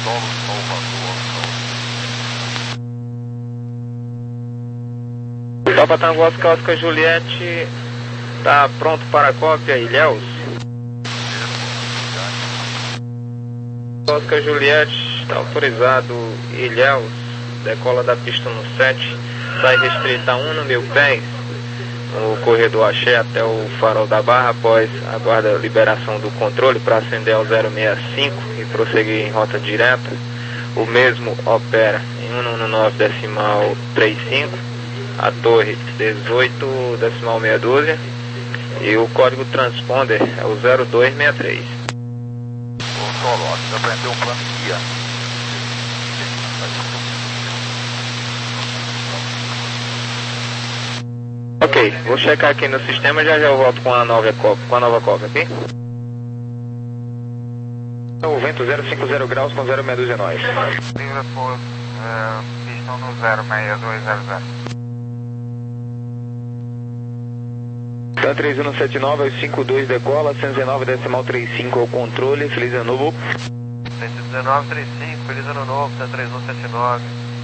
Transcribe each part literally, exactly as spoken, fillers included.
Papa Tango Oscar Oscar Juliette, está pronto para a cópia, Ilhéus. Oscar Juliette, está autorizado, Ilhéus, decola da pista no sete, sai restrita a um no mil pés, no corredor Axé até o farol da Barra, após aguarda a liberação do controle para acender ao zero seis cinco e prosseguir em rota direta. O mesmo opera em cento e dezenove decimal trinta e cinco, a torre dezoito decimal meia dúzia e o código transponder é o zero dois seis três. Ô Solo, você aprendeu um plano guia. Ok, vou checar aqui no sistema, já já eu volto com a nova cópia, com a nova cópia, ok? O vento zero cinco zero graus com zero seis dois é nós. Livre por uh, pistão no zero seis dois zero zero. Tan três um sete nove, aos cinco dois decola, cento e dezenove decimal trinta e cinco ao controle, feliz ano novo. cento e dezenove trinta e cinco, feliz ano novo, Tan três um sete nove.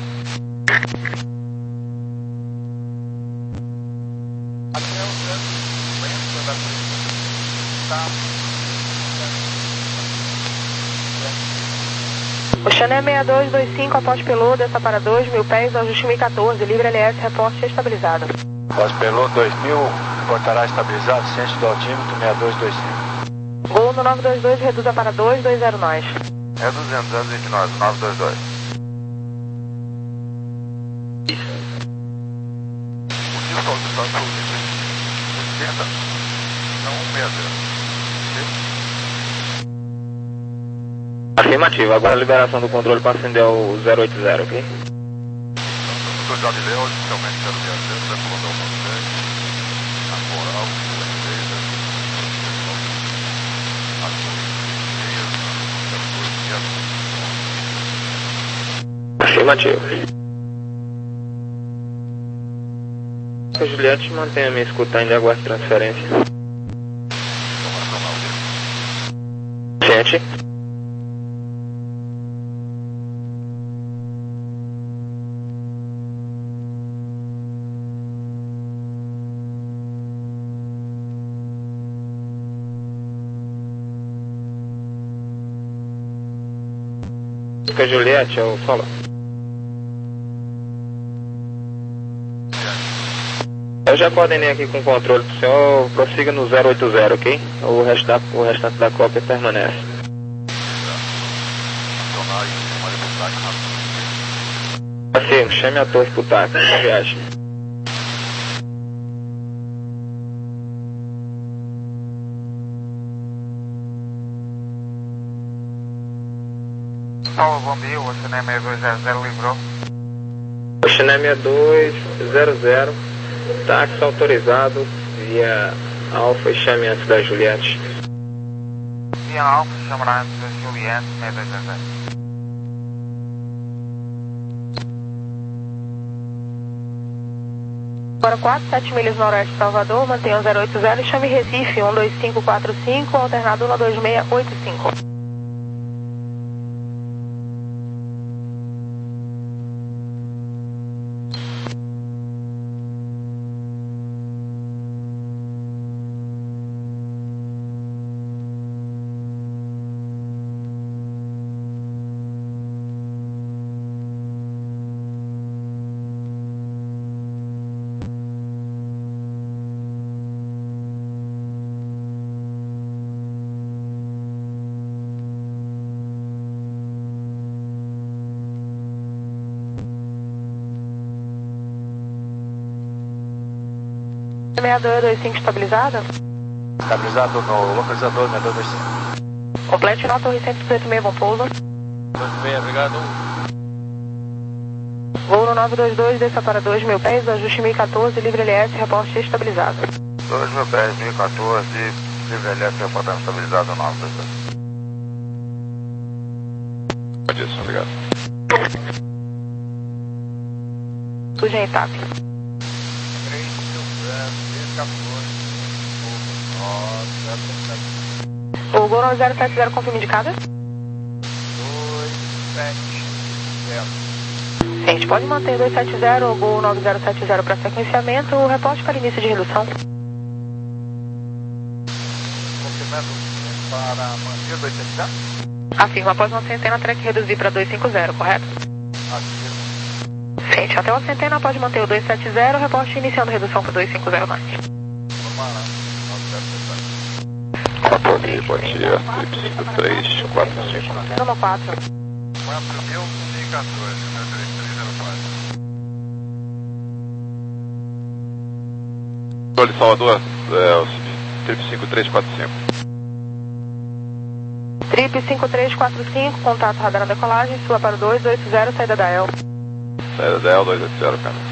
O Chané seis dois dois cinco, após pelô, desça para dois mil pés, ajuste mil e quatorze, livre L S, reporte estabilizado. Após pelô dois mil, portará estabilizado, ciente do altímetro seis dois dois cinco. Gol no nove dois dois, reduza para dois dois zero nós. É duzentos, duzentos e vinte e nove, nove dois dois. O Nilson do Santos oitenta, não um sessenta. Afirmativo, agora a liberação do controle para acender o zero oito zero, ok? Doutor Galileu, oficialmente zero seis zero, vai colocar o Monte a Coral, o Afirmativo. A Juliette mantenha a minha escuta ainda e aguarde transferência. Gente. Oscar Juliette, eu falo. Eu já coordenei aqui com o controle do senhor, prossiga no zero oito zero, ok? O, resto da, o restante da cópia permanece. Assim, chame a torre pro táxi, boa viagem. Salve, bom dia, o Chané seis dois zero zero livrou. O Chané seis dois zero zero, táxi autorizado via Alfa e chame antes da Juliette. Via Alfa, chamará antes da Juliette, seis dois zero zero. Agora quatro, sete milhas noroeste de Salvador, mantenha zero oito zero e chame Recife um dois cinco quatro cinco, alternado um dois seis oito cinco. seis dois dois cinco estabilizado? Estabilizado no localizador seis dois dois cinco. Complete na torre cento e dezoito meio, bom pouso. dois seis, obrigado. Voo no nove dois dois, desça para dois mil pés, ajuste mil e quatorze, livre L S, reporte estabilizado. dois mil pés, mil e quatorze, livre L S, reportando estabilizado, nove dois dois. Pode isso, obrigado. Surge em etapa. O Gol zero sete zero, confirme indicada. sete zero. Gente, pode manter dois sete zero ou Gol nove zero sete zero para sequenciamento, o reporte para início de redução. Confirmando para manter dois sete zero? Afirma, após uma centena terá que reduzir para dois cinco zero, correto? Afirma. Gente, até uma centena pode manter o dois sete zero, reporte iniciando redução para dois cinco zero mais. Vamos lá, nove zero sete zero. Controle, bom dia, cinco três quatro cinco. Número quatro. quatro mil e quatorze, número três três zero quatro. Controle Salvador, é, trip cinco três quatro cinco. Trip cinco três quatro cinco, contato radar na decolagem, sua para o dois oito zero, saída da E L. Saída da E L dois oito zero, câmera.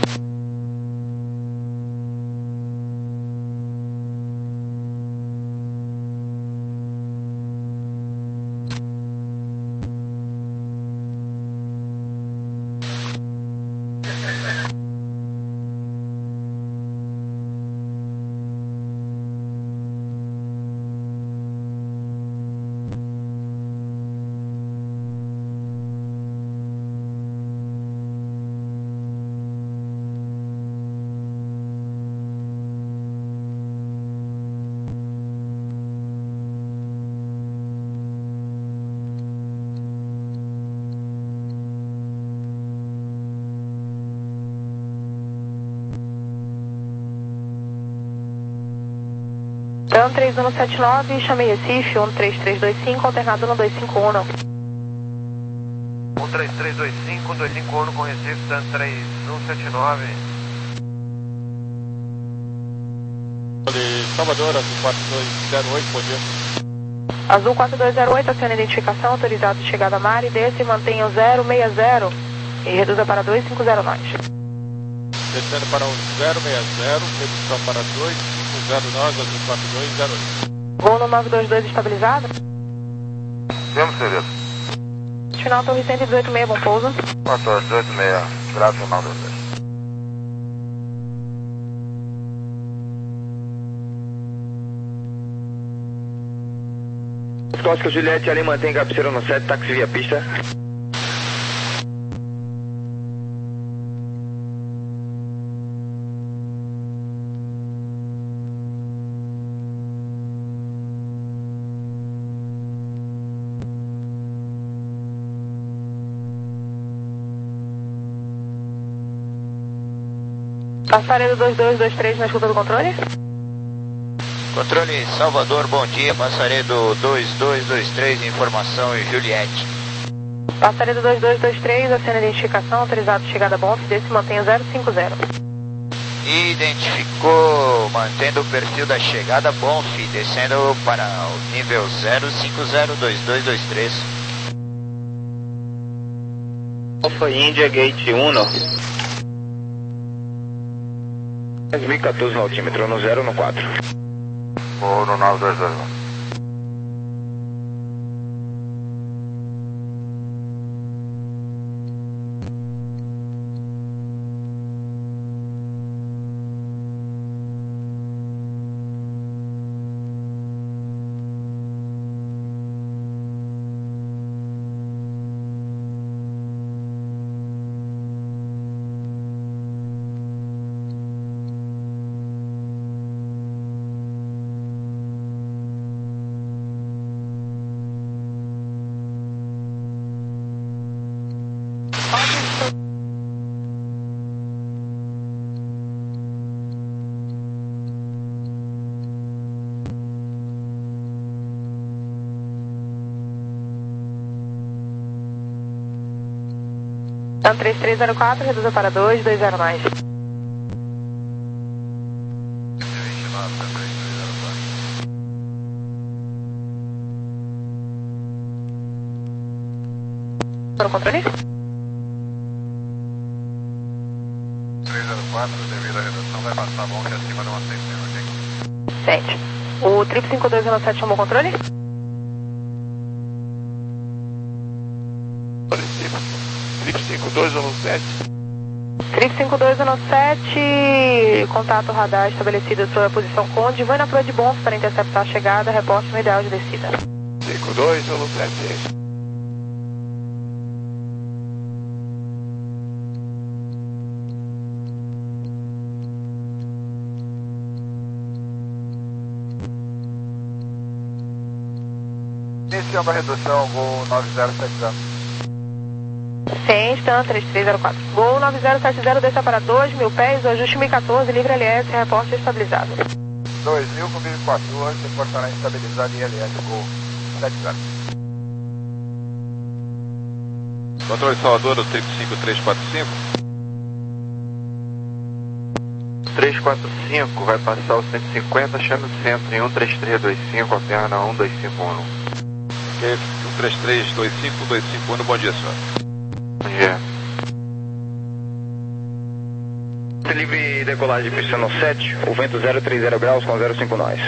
Dan três um sete nove, chamei Recife, um três três dois cinco, alternado no dois cinco um. um três três dois cinco, dois cinco um com Recife, Dan três um sete nove. Salvador, quatro dois zero oito, bom dia. Azul quatro dois zero oito, aciona identificação, autorizado de chegada a mar e desce e mantenha o zero seis zero e reduza para dois cinco zero nós. Descendo para o zero seis zero, redução para dois cinco zero nós, azul quatro dois zero oito. Voo no nove dois dois estabilizado. Temos serviço. Final Torre cento e dezoito seis, bom pouso. quatorze dezoito seis, grave final dois dois. Oscar Juliette, ali mantém cabeceira no sete, táxi via pista. Passaredo dois dois dois três na escuta do controle. Controle Salvador, bom dia, Passaredo dois dois dois três, informação e Juliette. Passaredo dois dois dois três, acena identificação, autorizado de chegada a bom, desce e mantenha o zero cinco zero. Identificou, mantendo o perfil da chegada Bonf, descendo para o nível zero cinco zero dois dois dois três. Alfa India Gate um. dois mil e quatorze no altímetro, no zero no quatro. Vou no nove dois dois um. Dan três três zero quatro, reduza para dois dois zero mais. vinte e nove, Dan três três zero quatro. Para o controle? três zero quatro, devido à redução, vai passar bom que é acima de uma centena, ok? Sente. O trip cinco dois zero sete chamou o controle? Trip cinco dois zero sete. Trip cinco dois zero sete, contato radar estabelecido sua posição Conde, vai na proa de Bonf para interceptar a chegada, reporte no ideal de descida. cinco dois zero sete. iniciando a redução, voo nove zero sete zero. Ciente, Stan três três zero quatro. Gol nove zero sete zero, desça para dois mil pés, o ajuste mil e quatorze, livre L S, reporte estabilizado. dois mil com mil e quatorze, reportará estabilizado em L S, gol sete zero. Controle Salvador, o triplo cinco três quatro cinco. três quatro cinco, vai passar o cento e cinquenta, chame o centro em um três três dois cinco, alterna um dois cinco um. Ok, um três três dois cinco, um dois cinco um, bom dia, senhor. Bom dia. Livre decolagem de pista no sete, o vento zero três zero graus com zero cinco nós.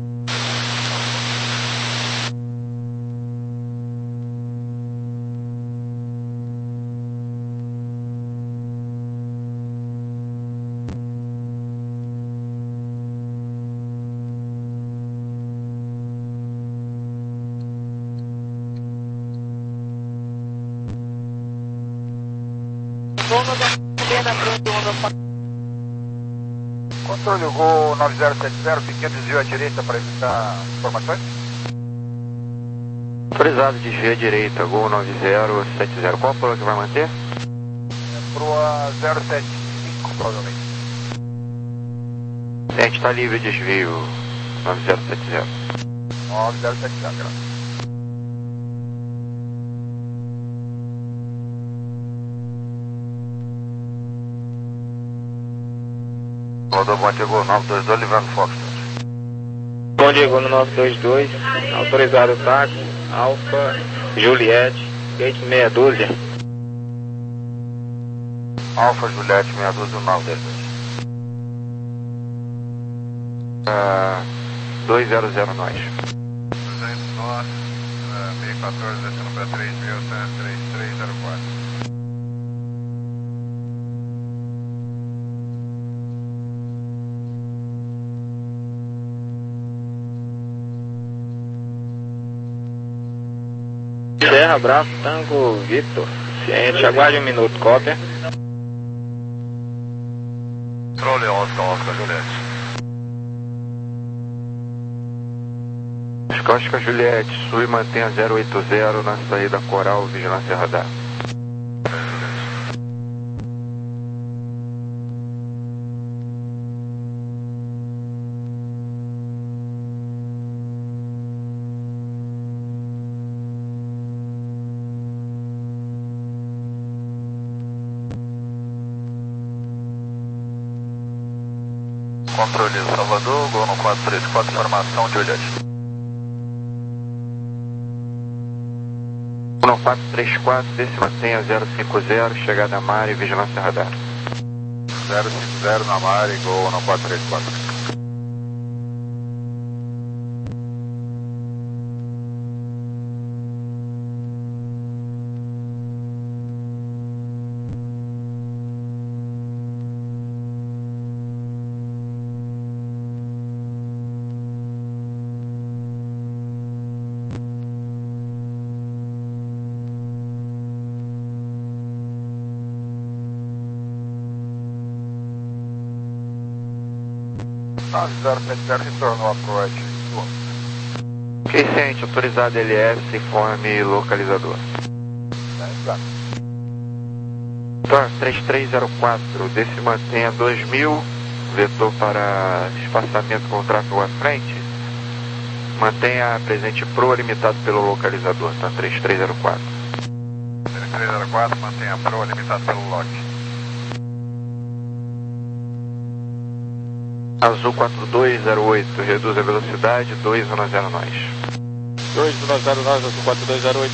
Controle, gol nove zero sete zero, pequeno desvio à direita para evitar informações. Autorizado, desvio à direita, gol nove zero sete zero. Qual polo que vai manter? É proa zero sete cinco, provavelmente. Gente, está livre desvio nove zero sete zero. nove zero sete zero, graças. Rodou Bom Diego nove dois dois, livrando Foxtrot. Bom Diego no nove dois dois, autorizado táxi, Alfa, Juliette, gate meia dúzia. Alfa Juliette meia dúzia, nove dois dois. Uh, dois zero zero nós. duzentos nós, mil e quatorze, descendo para três mil, três três zero quatro. Serra, Bravo, Tango, Victor. Ciente, aguarde um minuto, cópia. Controle Oscar, Oscar Juliette. Oscar Juliette, sul e mantenha zero oito zero na saída Coral, vigilância radar. Controle Salvador, gol no quatro três quatro, formação Juliette. No quatro três quatro, desse mantenha zero cinco zero, chegada Mari, vigilância radar. zero cinco zero na Mari, gol no quatro três quatro. nove zero sete zero retornou a proa de turno. Ok, ciente, autorizado L S, informe localizador. Exato. Tá, três três zero quatro, desse mantenha dois mil, vetor para espaçamento com tráfego à frente. Mantenha presente proa limitado pelo localizador, tá, três três zero quatro. três três zero quatro, mantenha a proa limitado pelo lote. Azul quatro dois zero oito, reduz a velocidade, dois um zero nós. dois um zero nós, Azul quatro dois zero oito.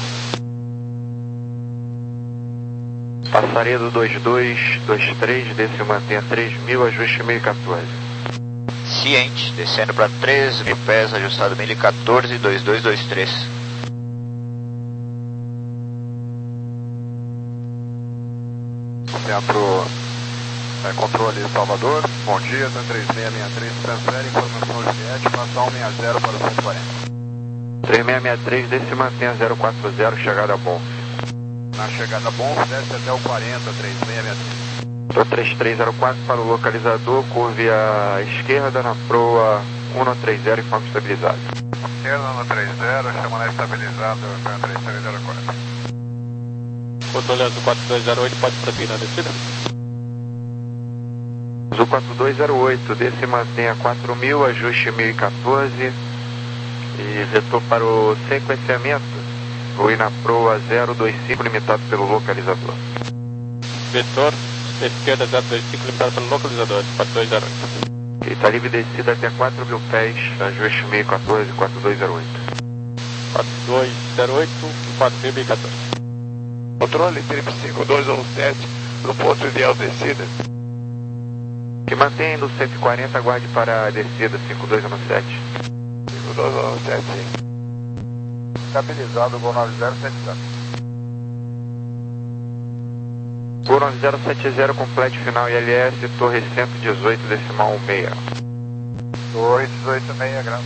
Passaredo dois dois dois três, desse mantenha três mil, ajuste mil e quatorze. Ciente, descendo para três mil pés, ajustado mil e quatorze, dois dois dois três. Centro é, controle Salvador, bom dia, três seis seis três, transfere informação Juliette, passa um seis zero para o cento e quarenta. três seis seis três, desse mantenha zero quatro zero, chegada bom. Na chegada bom, desce até o quarenta, três seis seis três. Tô três três zero quatro para o localizador, curve à esquerda na proa um três zero, informe estabilizado. Esquerda no três zero, chamando estabilizado, três três zero quatro. Controle Azul quatro dois zero oito, pode prosseguir na descida? Azul quatro dois zero oito, desce e mantenha quatro mil, ajuste mil e quatorze e vetor para o sequenciamento, o I N A Proa zero dois cinco, limitado pelo localizador. Vetor, esquerda zero dois cinco, limitado pelo localizador, quatro dois zero oito. Está livre descida até quatro mil pés, ajuste mil e quatorze, quatro dois zero oito. quatro dois zero oito, quatro mil e quatorze. Controle Trip cinco dois um sete, no ponto ideal descida. Que mantenha no cento e quarenta, aguarde para a descida cinco dois um sete. cinco dois um sete, sim. Estabilizado, Gol nove zero sete zero. Gol nove zero sete zero, complete final I L S, torre cento e dezoito, decimal seis. Torre dezoito seis graus.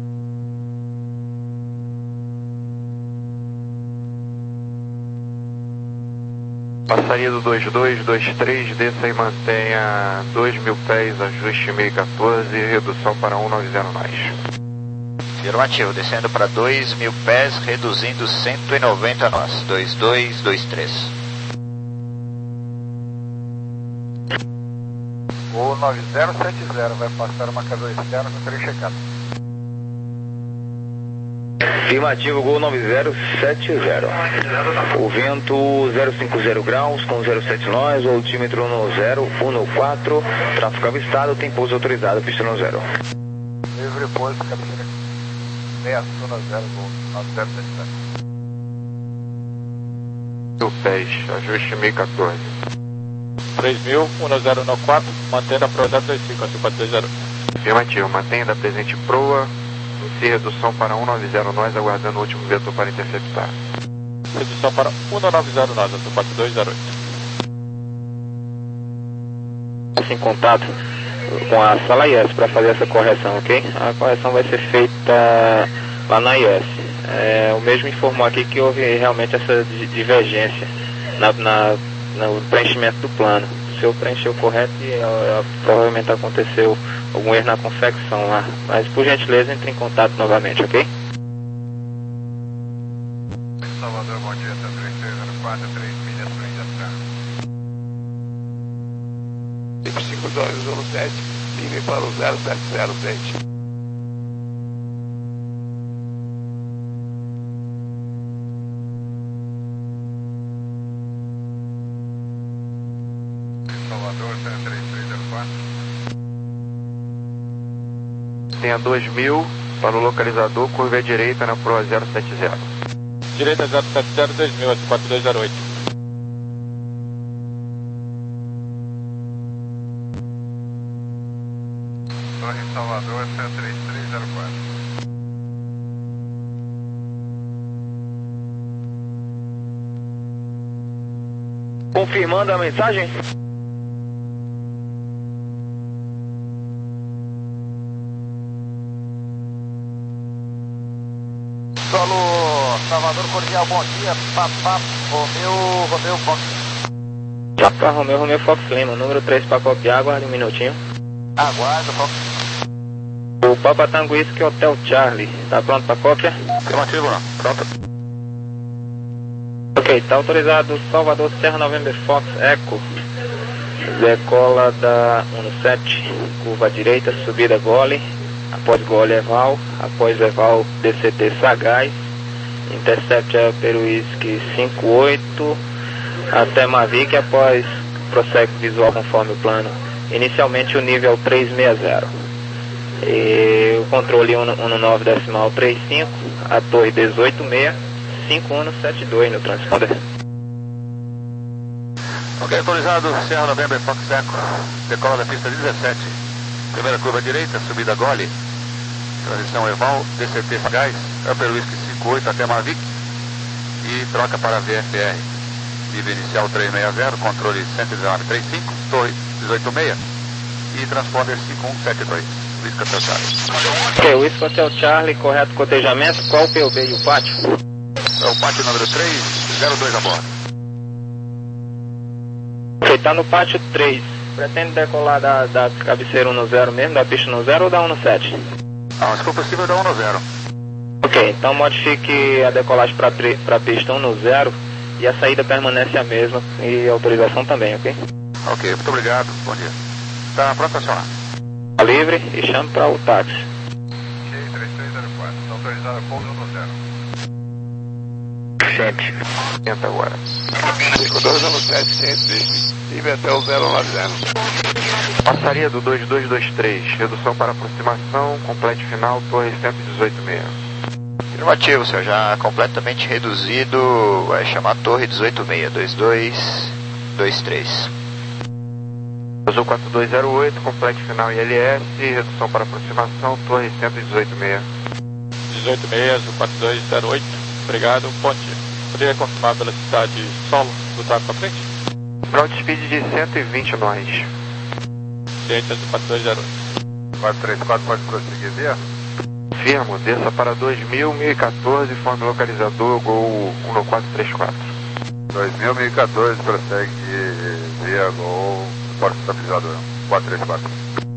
Passaria do dois dois dois três, desça e mantenha dois mil pés, ajuste mil e quatorze, redução para cento e noventa nós. Afirmativo, descendo para dois mil pés, reduzindo cento e noventa nós, dois dois dois três. Gol nove zero sete zero, vai passar uma casa externa com três checado. Afirmativo, Gol nove zero sete zero. O vento zero cinco zero graus com zero sete nós, o altímetro no zero um quatro, tráfego avistado, tem pouso autorizado, pista no zero. Livre pouso, cabeceira meia zero zero, Gol nove zero sete zero. Mil pés, ajuste mil e quatorze. três mil, um zero um quatro, mantendo a proa zero dois cinco, Azul quatro dois zero oito. Afirmativo, mantenha da presente proa, inicie redução para cento e noventa nós, aguardando o último vetor para interceptar. Redução para cento e noventa nós, Azul quatro dois zero oito. Em contato com a sala I S para fazer essa correção, ok? A correção vai ser feita lá na I S. É, o mesmo informou aqui que houve realmente essa divergência na, na, no preenchimento do plano. O senhor preencheu correto e é, é, provavelmente aconteceu algum erro na confecção lá. Mas por gentileza entre em contato novamente, ok? Salvador, bom dia, três três zero quatro, três milhas para injeção. cinco dois um sete, ligue para o zero sete zero seis. Salvador, três três zero quatro. Tenha dois mil para o localizador, curva à direita na proa zero sete zero. Direita zero sete zero, dois mil, Azul quatro dois zero oito. Torre Salvador, três três zero quatro. Confirmando a mensagem? Solo Salvador Cordial, bom dia, Papá Romeu, Romeu Fox. Papa Romeu, Romeu Fox Lima, número três para copiar, aguarde um minutinho. Aguardo, Fox. O Papa Tango Whisky Hotel Charlie, tá pronto para cópia? Afirmativo, não. Pronto. Ok, tá autorizado Salvador Serra November Fox Echo. Decola da sete, curva à direita, subida gole. Após gole Eval, após Eval D C T Sagaz. Intercept é Peruísque cinco oito até Mavic, após prossegue visual conforme o plano. Inicialmente o nível três seis zero. E o controle um nove decimal trinta e cinco, a torre dezoito seis, cinco um sete dois no transponder. Ok, autorizado, Serra November Fox Echo, decola da pista dezessete, primeira curva à direita, subida gole, transição Eval, D C T Sagaz, Upper Whisky cinco oito até Mavic e troca para V F R. Nível inicial três seis zero, controle cento e dezenove trinta e cinco, torre dezoito seis e transponder cinco um sete dois. Whisky Hotel Charlie. Ok, Whisky Hotel Charlie, correto cotejamento, qual o P U B e o pátio? É o pátio número três zero dois a bordo. Ok, tá no pátio três. Pretende decolar da, da cabeceira um zero mesmo, da pista no zero ou da um sete? Não, se for possível dá um no zero. Ok, então modifique a decolagem para a pista um no zero e a saída permanece a mesma e a autorização também, ok? Ok, muito obrigado, bom dia. Está pronto a acionar. Tá livre e chame para o táxi. Ok, três três zero quatro, está autorizado a pouso um no zero. Sente. Tenta agora. cinco dois um sete, ciente. Tive até o zero nove zero. Passaria do dois dois dois três, redução para aproximação, complete final, torre cento e dezoito seis. Afirmativo, senhor, já completamente reduzido, vai chamar torre dezoito seis, dois dois dois três. Azul quatro dois zero oito, complete final I L S, redução para aproximação, torre cento e dezoito seis. dezoito seis, Azul quatro dois zero oito, obrigado, ponte. Poderia confirmar a velocidade solo do tráfego à frente? Ground speed de cento e vinte nós. Ciente, Azul quatro dois zero oito. quatro três quatro, pode prosseguir via? Firmo, desça para dois mil, mil e quatorze, forme localizador, Gol um nove quatro três quatro. dois mil, mil e quatorze, prossegue via Gol, porta estabilizador, quatro três quatro.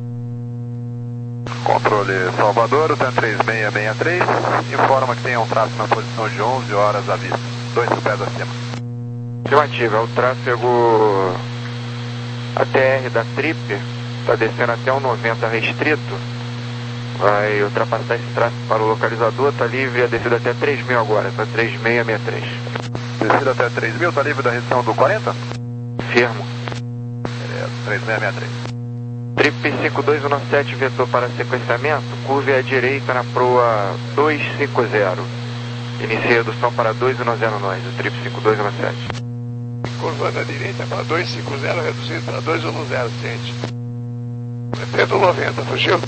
Controle Salvador, o T três seis seis três, informa que tem um tráfego na posição de onze horas à vista, dois pés acima. Afirmativa, é o tráfego A T R da Trip, está descendo até o noventa restrito, vai ultrapassar esse tráfego para o localizador, está livre a descida até três mil agora, está três seis seis três. Descida até três mil, está livre da restrição do quarenta? Firmo. Beleza, três seis seis três. Trip cinco dois um sete vetor para sequenciamento, curve à direita na proa dois cinco zero. Inicie redução para dois um zero nós, o Trip cinco dois um sete. Curva da direita para dois cinco zero, reduzido para dois um zero, ciente. Pretendo noventa, fugiu?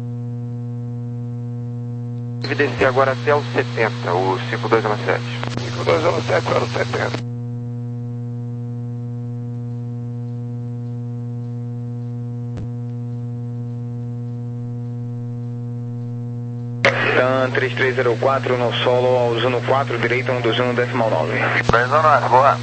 Deve descer agora até o setenta, o cinco dois um sete. cinco dois um sete para o setenta. Tan três três zero quatro no solo ao Zuno quatro, direita um dois um decimal nove. dois um nove, boa.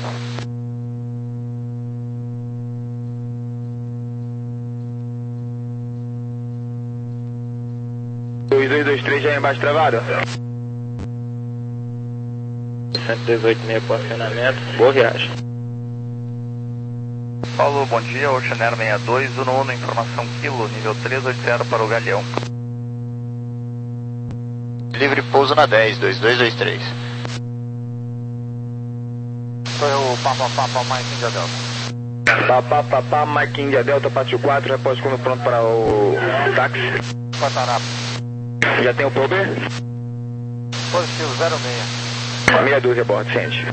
dois dois dois três já é embaixo travado. cento e dezoito seis para acionamento, boa viagem. Paulo, bom dia, Ocean Air sessenta e dois, Uno Uno, informação quilo, nível trezentos e oitenta para o Galeão. Livre pouso na dez, dois dois dois três. Sou eu, Papa Papa Mike India Delta. Papá, papá, Mike India Delta, pátio quatro, repórter quando pronto para o táxi. Quatarapa. Já tem o P O B? Positivo, zero seis. Meia dúzia a bordo, ciente.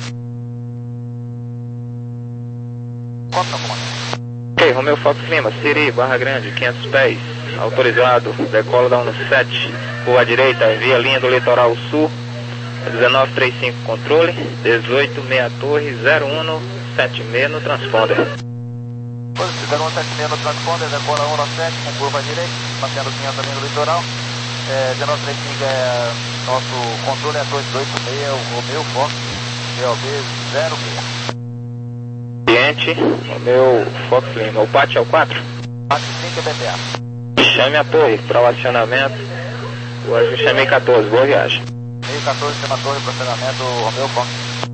Conta, comandante. Ok, Romeu Fox Lima, Siri, Barra Grande, quinhentos pés, autorizado, decola da um sete, rua direita, via linha do litoral sul, dezenove trinta e cinco controle, dezoito seis torre, zero um sete seis no transponder. Positivo, zero um sete seis no transponder, decola um sete com curva direita, mantendo quinhentos linha do litoral. É, dezenove trinta e cinco é nosso controle, é dois dois seis, o Romeu Fox, G O B zero seis. Cliente, Romeu Fox Lima, o pátio é o quatro? Pátio cinco é B T A. Chame a torre para o acionamento, o ajuste é meio quatorze, boa viagem. meio quatorze, chama a torre para o acionamento, Romeu Fox.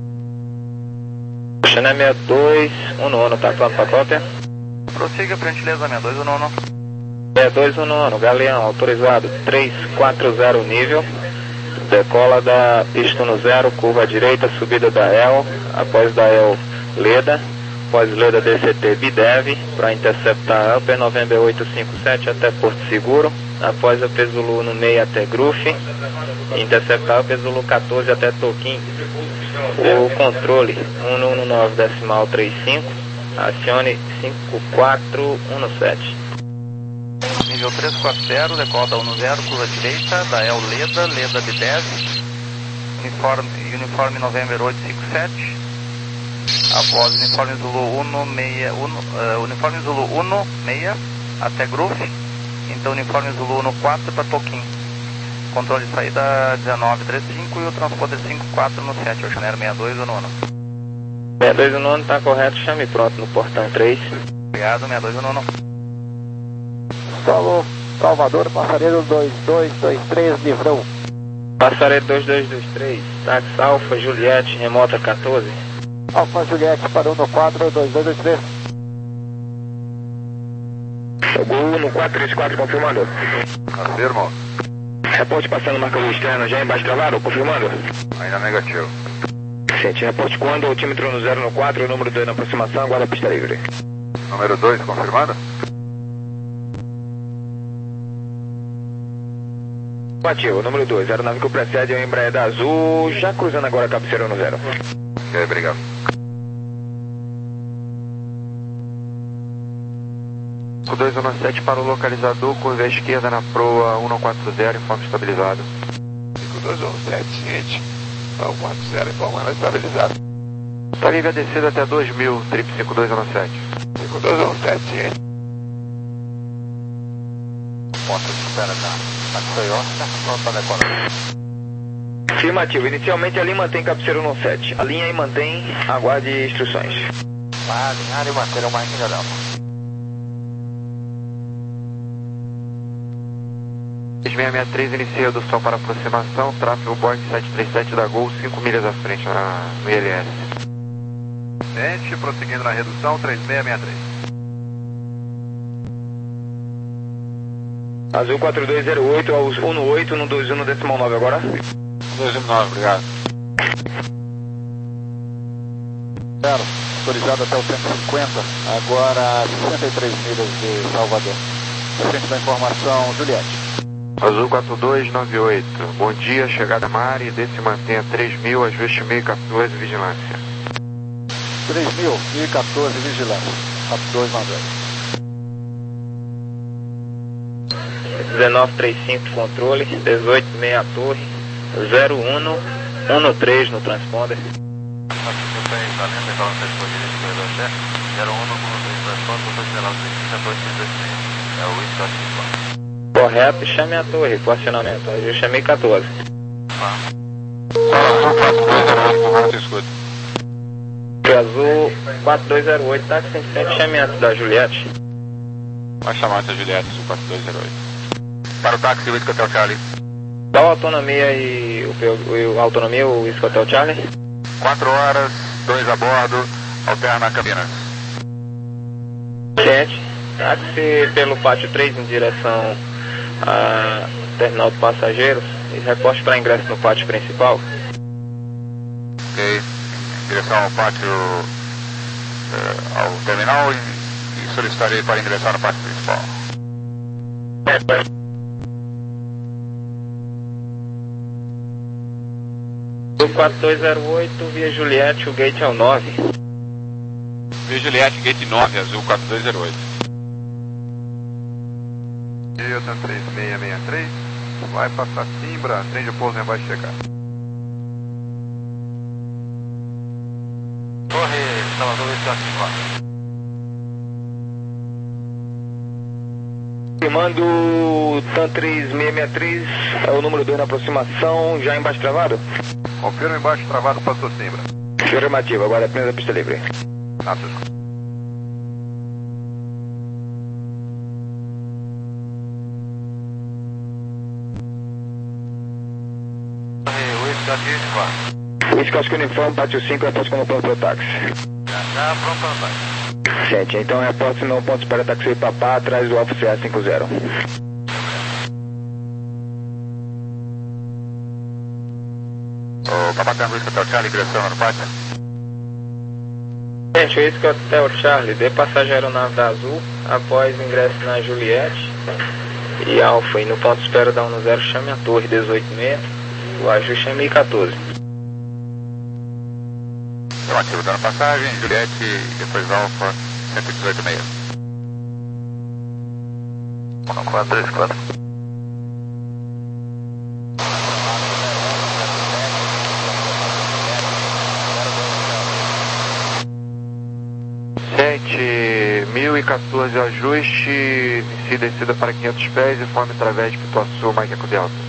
Chame sessenta e dois, um nono, tá pronto para cópia? Prossiga, por gentileza, sessenta e dois, um nono. sessenta e dois, um nono, Galeão, autorizado, três quatro zero nível, decola da pista no zero, curva à direita, subida da E L, após da E L, Leda, após Leda D C T Bidev, para interceptar Upper November oito cinco sete até Porto Seguro, após a Zulu no meio até Grufe, interceptar Upper Zulu quatorze até Toquim. O controle um um nove decimal trinta e cinco, acione cinco quatro um sete. Nível trezentos e quarenta, decola da um zero, curva direita, da E L Leda, Leda Bidev, uniforme, uniforme November oito cinco sete. Após uniforme Zulu um seis, um, uh, uniforme Zulu um seis até Groove, então uniforme Zulu um quatro para Toquim. Controle de saída dezenove trinta e cinco e o transponder cinco quatro no sete, Ocean Air sessenta e dois, o nono. sessenta e dois, o nono está correto, chame pronto no portão três. Obrigado, sessenta e dois, o nono. Solo Salvador, passageiro dois dois dois três, livrão. Passaré dois dois dois três, táxi Alfa Juliette, remota quatorze. Alfa Juliette, parou no quadro dois dois dois três. Gol no quatro três quatro, confirmando. Confirmo. Reporte passando marcador externo, já embaixo travado, confirmando. Ainda negativo. Sente, reporte quando o time entrou no zero no quatro, o número dois na aproximação, agora a pista livre. Número dois, confirmando. Ativo, número dois, aeronave que precede é o Embraer da Azul, já cruzando agora a cabeceira no zero. Ok, obrigado. O dois um sete para o localizador, curva à esquerda na proa um quatro zero, informe estabilizado. cinco dois um sete, ciente. um quatro zero, informando estabilizado. Está livre a descida até dois mil, trip cinco dois um sete. cinco dois um sete, ciente. Ponto de espera cá. Taxi Oscar, pronto para decolar. Afirmativo, inicialmente a linha mantém cabeceira no sete. A linha aí mantém, aguarde instruções. Vai alinhar e manter uma máquina dela. seis seis seis três inicia do sol para aproximação, tráfego Boeing sete três sete da Gol, cinco milhas à frente na, no I L S. Ciente, prosseguindo na redução, três seis seis três. Azul quatro dois zero oito, aos um no oito, no dois um no decimal nove agora. dois um nove, obrigado. Zero, autorizado até o cento e cinquenta, agora sessenta e três milhas de Salvador. Frente da informação, Juliette. Azul quatro dois nove oito, bom dia, chegada a Mari, desce mantenha três mil, ajuste mil e quatorze, vigilância. três mil e quatorze, vigilância. quatro dois nove oito. dezenove trinta e cinco controle, dezoito meia torre, zero um um três no transponder. Correto, chame a torre, posicionamento, ajuste a mil e quatorze. Azul quatro dois zero oito, táxi cem e sete, chame antes da Juliette. Vai chamar essa Juliette, Azul quatro dois zero oito. Para o táxi, Whisky Hotel Charlie. Qual a autonomia e o, o autonomia, o Whisky Hotel Charlie? quatro horas, dois a bordo, alterna cabinas. Gente, táxi pelo pátio três em direção a terminal de passageiros e reporte para ingresso no pátio principal. Ok, em direção ao pátio, eh, ao terminal e, e solicitarei para ingressar no pátio principal. O quatro dois zero oito, via Juliette, o gate é o nove. Via Juliette, gate nove, Azul quatro dois zero oito. Hilton três seis seis três, vai passar Simbra, trem de pouso vai chegar. Torre, Salvador, Firmando TAM três seis seis três, é o número dois na aproximação, já embaixo travado? Confirma embaixo travado, passou Simbra. Afirmativo, agora é a primeira pista livre. Rápido. Whisky Oscar Uniforme, pátio cinco, reporte como plano para o táxi. Já, já, pronto para o táxi. Gente, então reporte no ponto para táxi Papá, atrás do Alfa C A cinquenta. O Papá tem Whisky Hotel Charlie, ingressando no pátio. Gente, o Whisky Hotel Charlie, dê passagem aeronave da Azul, após o ingresso na Juliette e Alfa, e no ponto de espera da um no zero, chame a torre dezoito seis, o ajuste é mil e quatorze. Afirmativo, dando passagem, Juliette e depois Alfa, cento e dezoito seis. um quatro três quatro. sete mil e quatorze ajuste, inicia descida para quinhentos pés e forme através de Pituaçu, Mike Eco Delta.